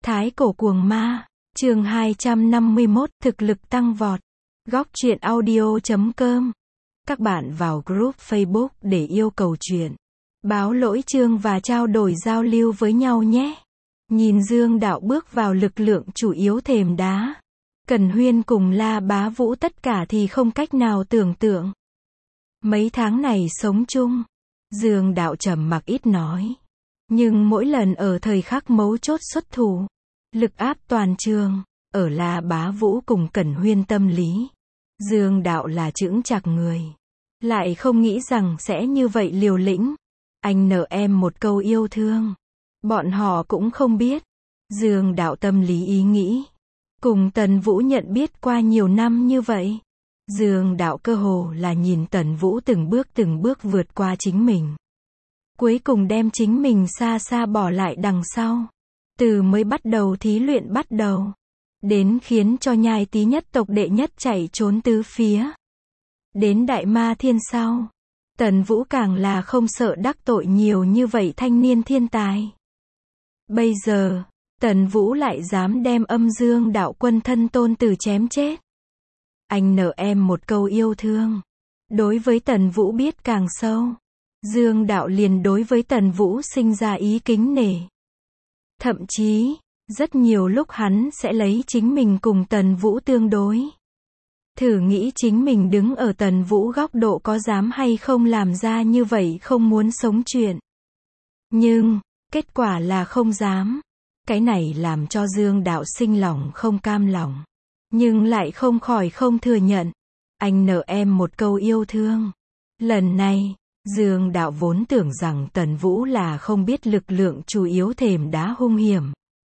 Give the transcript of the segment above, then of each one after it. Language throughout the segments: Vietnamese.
Thái cổ cuồng ma, chương 251, thực lực tăng vọt. Góc truyện audio.com. Các bạn vào group Facebook để yêu cầu truyện, báo lỗi chương và trao đổi giao lưu với nhau nhé. Nhìn Dương Đạo bước vào lực lượng chủ yếu thềm đá. Cẩn Huyên cùng La Bá Vũ tất cả thì không cách nào tưởng tượng. Mấy tháng này sống chung, Dương Đạo trầm mặc ít nói. Nhưng mỗi lần ở thời khắc mấu chốt xuất thủ, lực áp toàn trường, ở La Bá Vũ cùng Cẩn Huyên tâm lý. Dương Đạo là chững chạc người. Lại không nghĩ rằng sẽ như vậy liều lĩnh. Anh nợ em một câu yêu thương. Bọn họ cũng không biết. Dương Đạo tâm lý ý nghĩ. Cùng Tần Vũ nhận biết qua nhiều năm như vậy. Dương Đạo cơ hồ là nhìn Tần Vũ từng bước vượt qua chính mình. Cuối cùng đem chính mình xa xa bỏ lại đằng sau. Từ mới bắt đầu thí luyện bắt đầu. Đến khiến cho Nhai Tý nhất tộc đệ nhất chạy trốn tứ phía. Đến Đại Ma Thiên sau. Tần Vũ càng là không sợ đắc tội nhiều như vậy thanh niên thiên tài. Bây giờ, Tần Vũ lại dám đem Âm Dương Đạo Quân thân tôn tử chém chết. Anh nợ em một câu yêu thương. Đối với Tần Vũ biết càng sâu. Dương Đạo liền đối với Tần Vũ sinh ra ý kính nể. Thậm chí, rất nhiều lúc hắn sẽ lấy chính mình cùng Tần Vũ tương đối. Thử nghĩ chính mình đứng ở Tần Vũ góc độ có dám hay không làm ra như vậy không muốn sống chuyện. Nhưng, kết quả là không dám. Cái này làm cho Dương Đạo sinh lòng không cam lòng. Nhưng lại không khỏi không thừa nhận. Anh nợ em một câu yêu thương. Lần này, Dương Đạo vốn tưởng rằng Tần Vũ là không biết lực lượng chủ yếu thềm đá hung hiểm.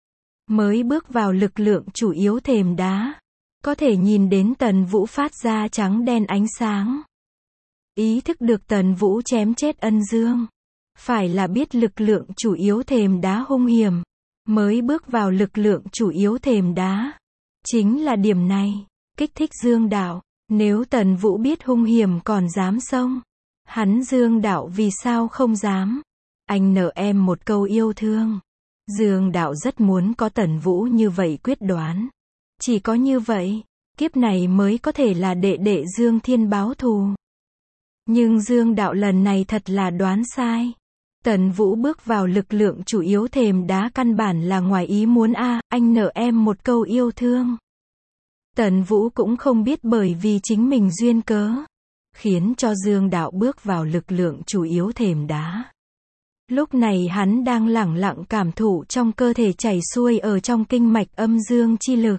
Mới bước vào lực lượng chủ yếu thềm đá. Có thể nhìn đến Tần Vũ phát ra trắng đen ánh sáng. Ý thức được Tần Vũ chém chết Ân Dương. Phải là biết lực lượng chủ yếu thềm đá hung hiểm. Mới bước vào lực lượng chủ yếu thềm đá. Chính là điểm này, kích thích Dương Đạo. Nếu Tần Vũ biết hung hiểm còn dám xông. Hắn Dương Đạo vì sao không dám. Anh nợ em một câu yêu thương. Dương Đạo rất muốn có Tần Vũ như vậy quyết đoán. Chỉ có như vậy, kiếp này mới có thể là đệ đệ Dương Thiên báo thù. Nhưng Dương Đạo lần này thật là đoán sai. Tần Vũ bước vào lực lượng chủ yếu thềm đá căn bản là ngoài ý muốn anh nợ em một câu yêu thương. Tần Vũ cũng không biết bởi vì chính mình duyên cớ. Khiến cho Dương Đạo bước vào lực lượng chủ yếu thềm đá. Lúc này hắn đang lẳng lặng cảm thụ trong cơ thể chảy xuôi ở trong kinh mạch âm dương chi lực.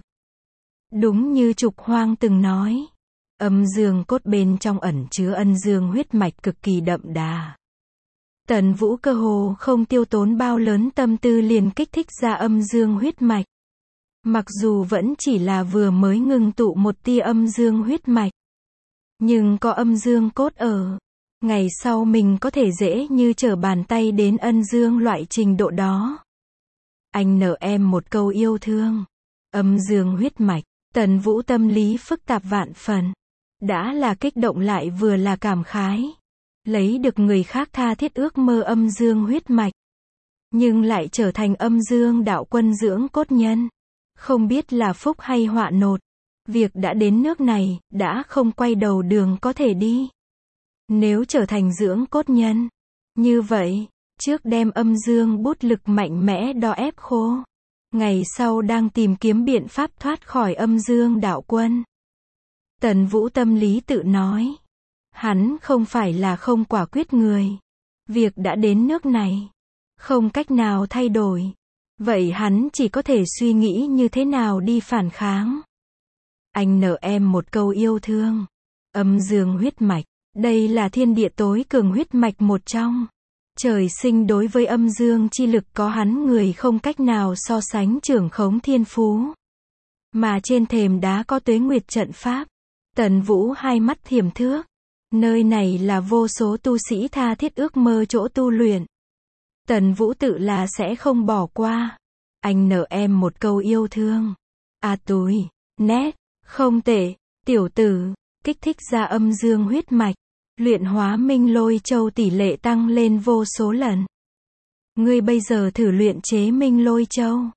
Đúng như Trục Hoang từng nói. Âm dương cốt bên trong ẩn chứa ân dương huyết mạch cực kỳ đậm đà. Tần Vũ cơ hồ không tiêu tốn bao lớn tâm tư liền kích thích ra âm dương huyết mạch. Mặc dù vẫn chỉ là vừa mới ngừng tụ một tia âm dương huyết mạch. Nhưng có âm dương cốt ở. Ngày sau mình có thể dễ như trở bàn tay đến ân dương loại trình độ đó. Anh nợ em một câu yêu thương. Âm dương huyết mạch. Tần Vũ tâm lý phức tạp vạn phần. Đã là kích động lại vừa là cảm khái. Lấy được người khác tha thiết ước mơ âm dương huyết mạch. Nhưng lại trở thành âm dương đạo quân dưỡng cốt nhân. Không biết là phúc hay họa nột. Việc đã đến nước này, đã không quay đầu đường có thể đi. Nếu trở thành dưỡng cốt nhân. Như vậy, trước đem âm dương bút lực mạnh mẽ đo ép khô. Ngày sau đang tìm kiếm biện pháp thoát khỏi âm dương đạo quân. Tần Vũ tâm lý tự nói. Hắn không phải là không quả quyết người. Việc đã đến nước này. Không cách nào thay đổi. Vậy hắn chỉ có thể suy nghĩ như thế nào đi phản kháng. Anh nợ em một câu yêu thương. Âm dương huyết mạch. Đây là thiên địa tối cường huyết mạch một trong. Trời sinh đối với âm dương chi lực có hắn người không cách nào so sánh trưởng khống thiên phú. Mà trên thềm đá có Tuế Nguyệt trận pháp. Tần Vũ hai mắt thiểm thước. Nơi này là vô số tu sĩ tha thiết ước mơ chỗ tu luyện. Tần Vũ tự là sẽ không bỏ qua. Anh nợ em một câu yêu thương. Tui, nét, không tệ, tiểu tử, kích thích ra âm dương huyết mạch. Luyện hóa Minh Lôi Châu tỷ lệ tăng lên vô số lần. Ngươi bây giờ thử luyện chế Minh Lôi Châu.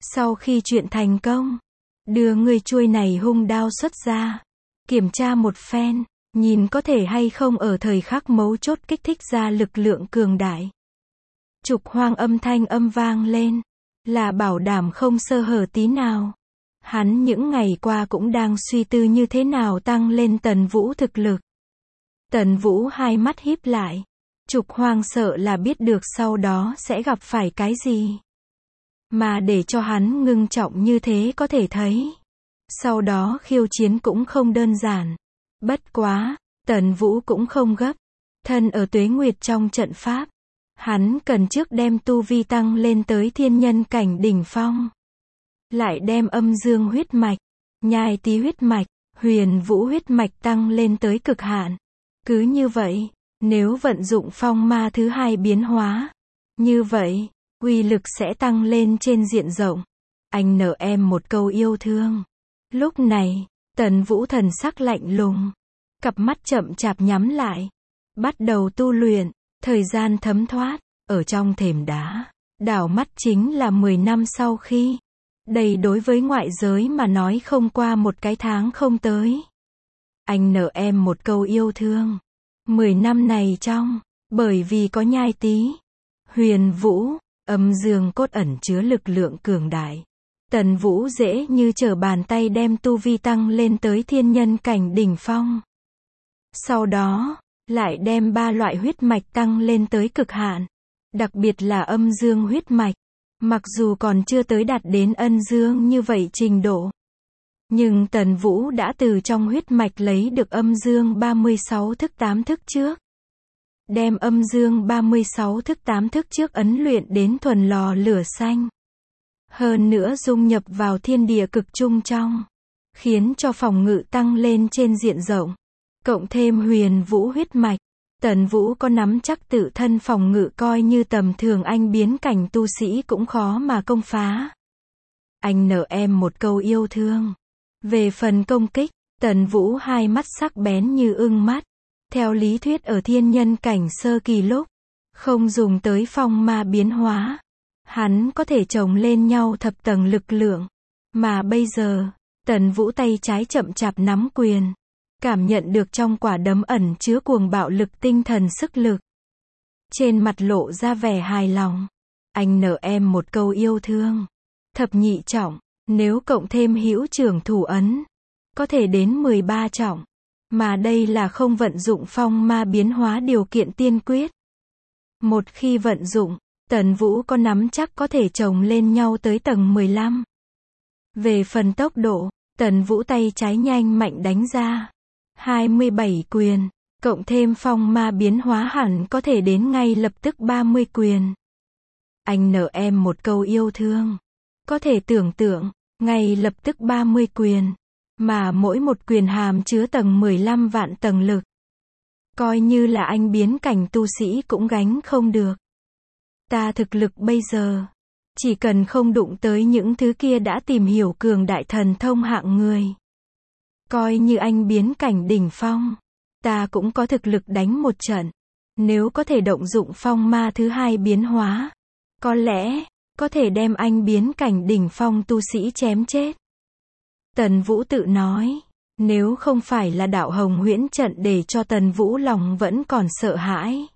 Sau khi chuyện thành công, đưa người chuôi này hung đao xuất ra, kiểm tra một phen, nhìn có thể hay không ở thời khắc mấu chốt kích thích ra lực lượng cường đại. Trục Hoang âm thanh âm vang lên, là bảo đảm không sơ hở tí nào. Hắn những ngày qua cũng đang suy tư như thế nào tăng lên Tần Vũ thực lực. Tần Vũ hai mắt híp lại. Trục Hoang sợ là biết được sau đó sẽ gặp phải cái gì. Mà để cho hắn ngưng trọng như thế có thể thấy. Sau đó khiêu chiến cũng không đơn giản. Bất quá, Tần Vũ cũng không gấp. Thân ở Tuế Nguyệt trong trận pháp. Hắn cần trước đem tu vi tăng lên tới thiên nhân cảnh đỉnh phong. Lại đem âm dương huyết mạch, nhai tí huyết mạch, huyền vũ huyết mạch tăng lên tới cực hạn. Cứ như vậy, nếu vận dụng phong ma thứ hai biến hóa, như vậy, uy lực sẽ tăng lên trên diện rộng. Anh nợ em một câu yêu thương. Lúc này, Tần Vũ thần sắc lạnh lùng, cặp mắt chậm chạp nhắm lại, bắt đầu tu luyện. Thời gian thấm thoát, ở trong thềm đá, đảo mắt chính là 10 năm sau khi. Đây đối với ngoại giới mà nói không qua một cái tháng không tới. Anh nợ em một câu yêu thương. 10 năm này trong, bởi vì có nhai tí, huyền vũ, âm dương cốt ẩn chứa lực lượng cường đại. Tần Vũ dễ như trở bàn tay đem tu vi tăng lên tới thiên nhân cảnh đỉnh phong. Sau đó, lại đem 3 loại huyết mạch tăng lên tới cực hạn. Đặc biệt là âm dương huyết mạch. Mặc dù còn chưa tới đạt đến ân dương như vậy trình độ. Nhưng Tần Vũ đã từ trong huyết mạch lấy được âm dương 36 thức 8 thức trước. Đem âm dương 36 thức 8 thức trước ấn luyện đến thuần lò lửa xanh. Hơn nữa dung nhập vào thiên địa cực trung trong. Khiến cho phòng ngự tăng lên trên diện rộng. Cộng thêm huyền vũ huyết mạch. Tần Vũ có nắm chắc tự thân phòng ngự coi như tầm thường anh biến cảnh tu sĩ cũng khó mà công phá. Anh nợ em một câu yêu thương. Về phần công kích, Tần Vũ hai mắt sắc bén như ưng mắt. Theo lý thuyết ở thiên nhân cảnh sơ kỳ lúc, không dùng tới phong ma biến hóa. Hắn có thể chồng lên nhau thập tầng lực lượng. Mà bây giờ, Tần Vũ tay trái chậm chạp nắm quyền. Cảm nhận được trong quả đấm ẩn chứa cuồng bạo lực tinh thần sức lực. Trên mặt lộ ra vẻ hài lòng. Anh nợ em một câu yêu thương. Thập nhị trọng, nếu cộng thêm hữu trưởng thủ ấn, có thể đến 13 trọng. Mà đây là không vận dụng phong ma biến hóa điều kiện tiên quyết. Một khi vận dụng, Tần Vũ có nắm chắc có thể chồng lên nhau tới tầng 15. Về phần tốc độ, Tần Vũ tay trái nhanh mạnh đánh ra. 27 quyền, cộng thêm phong ma biến hóa hẳn có thể đến ngay lập tức 30 quyền. Anh nợ em một câu yêu thương. Có thể tưởng tượng, ngay lập tức 30 quyền. Mà mỗi một quyền hàm chứa tầng 15 vạn tầng lực. Coi như là anh biến cảnh tu sĩ cũng gánh không được. Ta thực lực bây giờ, chỉ cần không đụng tới những thứ kia đã tìm hiểu cường đại thần thông hạng người. Coi như anh biến cảnh đỉnh phong, ta cũng có thực lực đánh một trận. Nếu có thể động dụng phong ma thứ hai biến hóa, có lẽ, có thể đem anh biến cảnh đỉnh phong tu sĩ chém chết. Tần Vũ tự nói, nếu không phải là đạo hồng huyễn trận để cho Tần Vũ lòng vẫn còn sợ hãi.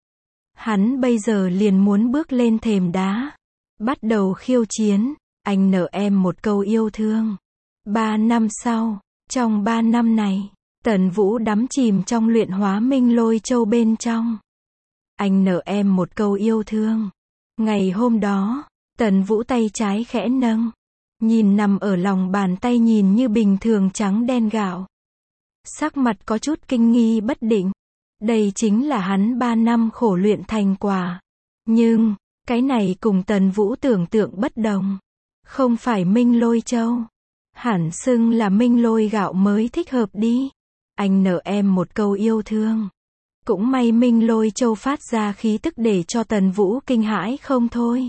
Hắn bây giờ liền muốn bước lên thềm đá, bắt đầu khiêu chiến, anh nợ em một câu yêu thương. 3 năm sau, trong 3 năm này, Tần Vũ đắm chìm trong luyện hóa Minh Lôi Châu bên trong. Anh nợ em một câu yêu thương. Ngày hôm đó, Tần Vũ tay trái khẽ nâng, nhìn nằm ở lòng bàn tay nhìn như bình thường trắng đen gạo. Sắc mặt có chút kinh nghi bất định. Đây chính là hắn 3 năm khổ luyện thành quả. Nhưng, cái này cùng Tần Vũ tưởng tượng bất đồng. Không phải Minh Lôi Châu. Hẳn xưng là Minh Lôi gạo mới thích hợp đi. Anh nợ em một câu yêu thương. Cũng may Minh Lôi Châu phát ra khí tức để cho Tần Vũ kinh hãi không thôi.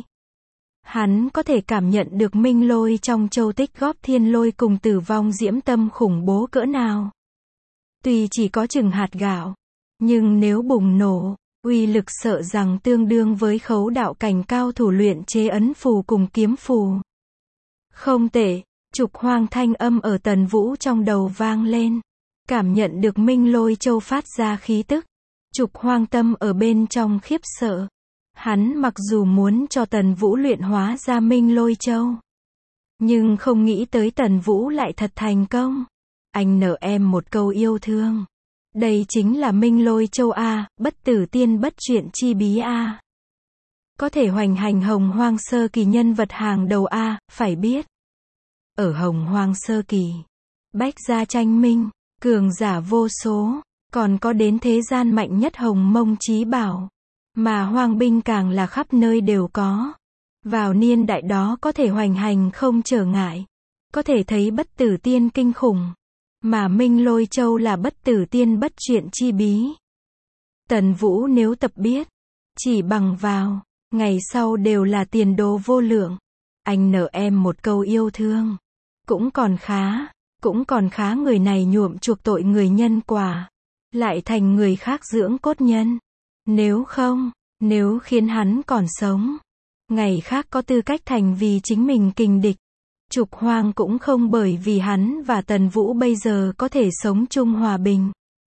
Hắn có thể cảm nhận được Minh Lôi trong châu tích góp thiên lôi cùng tử vong diễm tâm khủng bố cỡ nào. Tuy chỉ có chừng hạt gạo, nhưng nếu bùng nổ, uy lực sợ rằng tương đương với khấu đạo cảnh cao thủ luyện chế ấn phù cùng kiếm phù. Không tệ, Trục Hoang thanh âm ở Tần Vũ trong đầu vang lên. Cảm nhận được Minh Lôi Châu phát ra khí tức. Trục Hoang tâm ở bên trong khiếp sợ. Hắn mặc dù muốn cho Tần Vũ luyện hóa ra Minh Lôi Châu, nhưng không nghĩ tới Tần Vũ lại thật thành công. Anh nợ em một câu yêu thương. Đây chính là Minh Lôi Châu A, bất tử tiên bất truyện chi bí A. Có thể hoành hành Hồng Hoang sơ kỳ nhân vật hàng đầu A, phải biết. Ở Hồng Hoang sơ kỳ, bách gia tranh minh, cường giả vô số, còn có đến thế gian mạnh nhất Hồng Mông Chí Bảo. Mà hoang binh càng là khắp nơi đều có. Vào niên đại đó có thể hoành hành không trở ngại. Có thể thấy bất tử tiên kinh khủng. Mà Minh Lôi Châu là bất tử tiên bất truyện chi bí. Tần Vũ nếu tập biết, chỉ bằng vào, ngày sau đều là tiền đồ vô lượng. Anh nợ em một câu yêu thương. Cũng còn khá người này nhuộm chuộc tội người nhân quả. Lại thành người khác dưỡng cốt nhân. Nếu khiến hắn còn sống, ngày khác có tư cách thành vì chính mình kình địch. Trục Hoang cũng không bởi vì hắn và Tần Vũ bây giờ có thể sống chung hòa bình.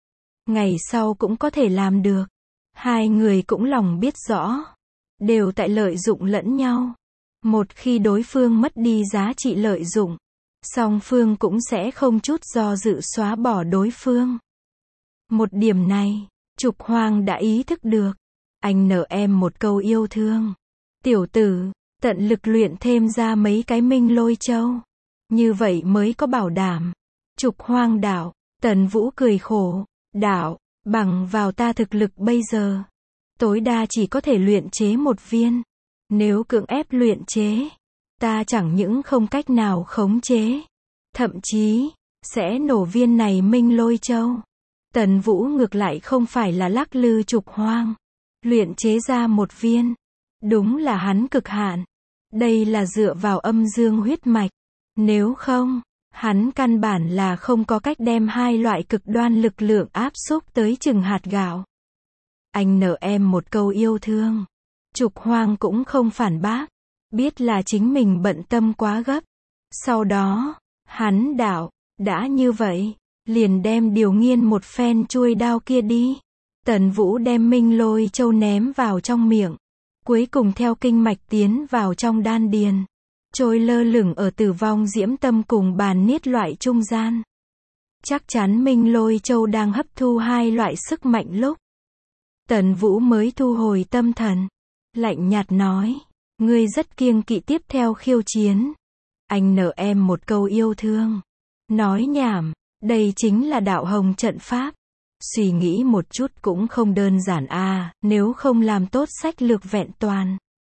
Ngày sau cũng có thể làm được. Hai người cũng lòng biết rõ. Đều tại lợi dụng lẫn nhau. Một khi đối phương mất đi giá trị lợi dụng, song phương cũng sẽ không chút do dự xóa bỏ đối phương. Một điểm này, Trục Hoang đã ý thức được. Anh nợ em một câu yêu thương. Tiểu tử, tận lực luyện thêm ra mấy cái Minh Lôi Châu. Như vậy mới có bảo đảm. Trục Hoang đạo. Tần Vũ cười khổ. Đạo, bằng vào ta thực lực bây giờ, tối đa chỉ có thể luyện chế một viên. Nếu cưỡng ép luyện chế, ta chẳng những không cách nào khống chế, thậm chí sẽ nổ viên này Minh Lôi Châu. Tần Vũ ngược lại không phải là lắc lư Trục Hoang. Luyện chế ra một viên. Đúng là hắn cực hạn. Đây là dựa vào âm dương huyết mạch. Nếu không, hắn căn bản là không có cách đem hai loại cực đoan lực lượng áp xúc tới chừng hạt gạo. Anh nợ em một câu yêu thương. Trục Hoang cũng không phản bác. Biết là chính mình bận tâm quá gấp. Sau đó, hắn đạo, đã như vậy, liền đem điều nghiên một phen chuôi đao kia đi. Tần Vũ đem Minh Lôi Châu ném vào trong miệng. Cuối cùng theo kinh mạch tiến vào trong đan điền. Trôi lơ lửng ở Tử Vong Diễm Tâm cùng Bàn Niết loại trung gian. Chắc chắn Minh Lôi Châu đang hấp thu hai loại sức mạnh lúc. Tần Vũ mới thu hồi tâm thần. Lạnh nhạt nói. Ngươi rất kiêng kỵ tiếp theo khiêu chiến. Anh nợ em một câu yêu thương. Nói nhảm. Đây chính là đạo hồng trận pháp. Suy nghĩ một chút cũng không đơn giản a, nếu không làm tốt sách lược vẹn toàn.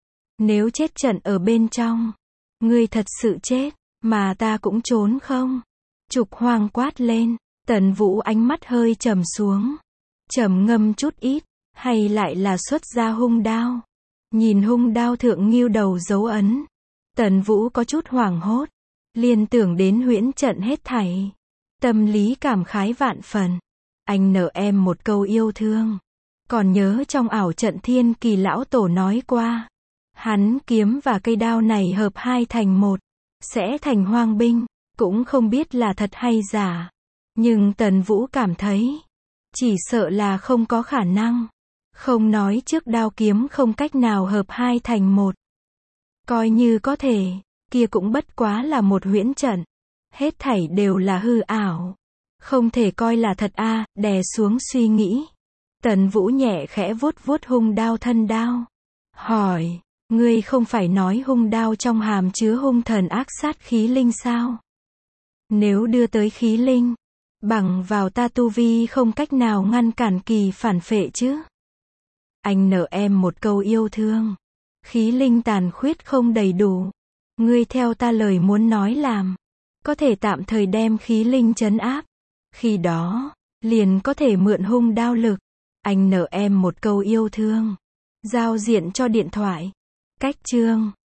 Nếu chết trận ở bên trong, ngươi thật sự chết, mà ta cũng trốn không? Trục Hoang quát lên. Tần Vũ ánh mắt hơi trầm xuống. Trầm ngâm chút ít, hay lại là xuất ra hung đao. Nhìn hung đao thượng nghêu đầu dấu ấn. Tần Vũ có chút hoảng hốt. Liên tưởng đến huyễn trận hết thảy. Tâm lý cảm khái vạn phần. Anh nợ em một câu yêu thương. Còn nhớ trong ảo trận Thiên Kỳ lão tổ nói qua. Hắn kiếm và cây đao này hợp hai thành một. Sẽ thành hoang binh. Cũng không biết là thật hay giả. Nhưng Tần Vũ cảm thấy. Chỉ sợ là không có khả năng. Không nói trước đao kiếm không cách nào hợp hai thành một. Coi như có thể. Kia cũng bất quá là một huyễn trận. Hết thảy đều là hư ảo. Không thể coi là thật a, đè xuống suy nghĩ. Tần Vũ nhẹ khẽ vuốt vuốt hung đao thân đao. Hỏi, ngươi không phải nói hung đao trong hàm chứa hung thần ác sát khí linh sao? Nếu đưa tới khí linh, bằng vào ta tu vi không cách nào ngăn cản kỳ phản phệ chứ? Anh nợ em một câu yêu thương. Khí linh tàn khuyết không đầy đủ. Ngươi theo ta lời muốn nói làm. Có thể tạm thời đem khí linh trấn áp. Khi đó, liền có thể mượn hung đao lực. Anh nợ em một câu yêu thương. Giao diện cho điện thoại. Cách chương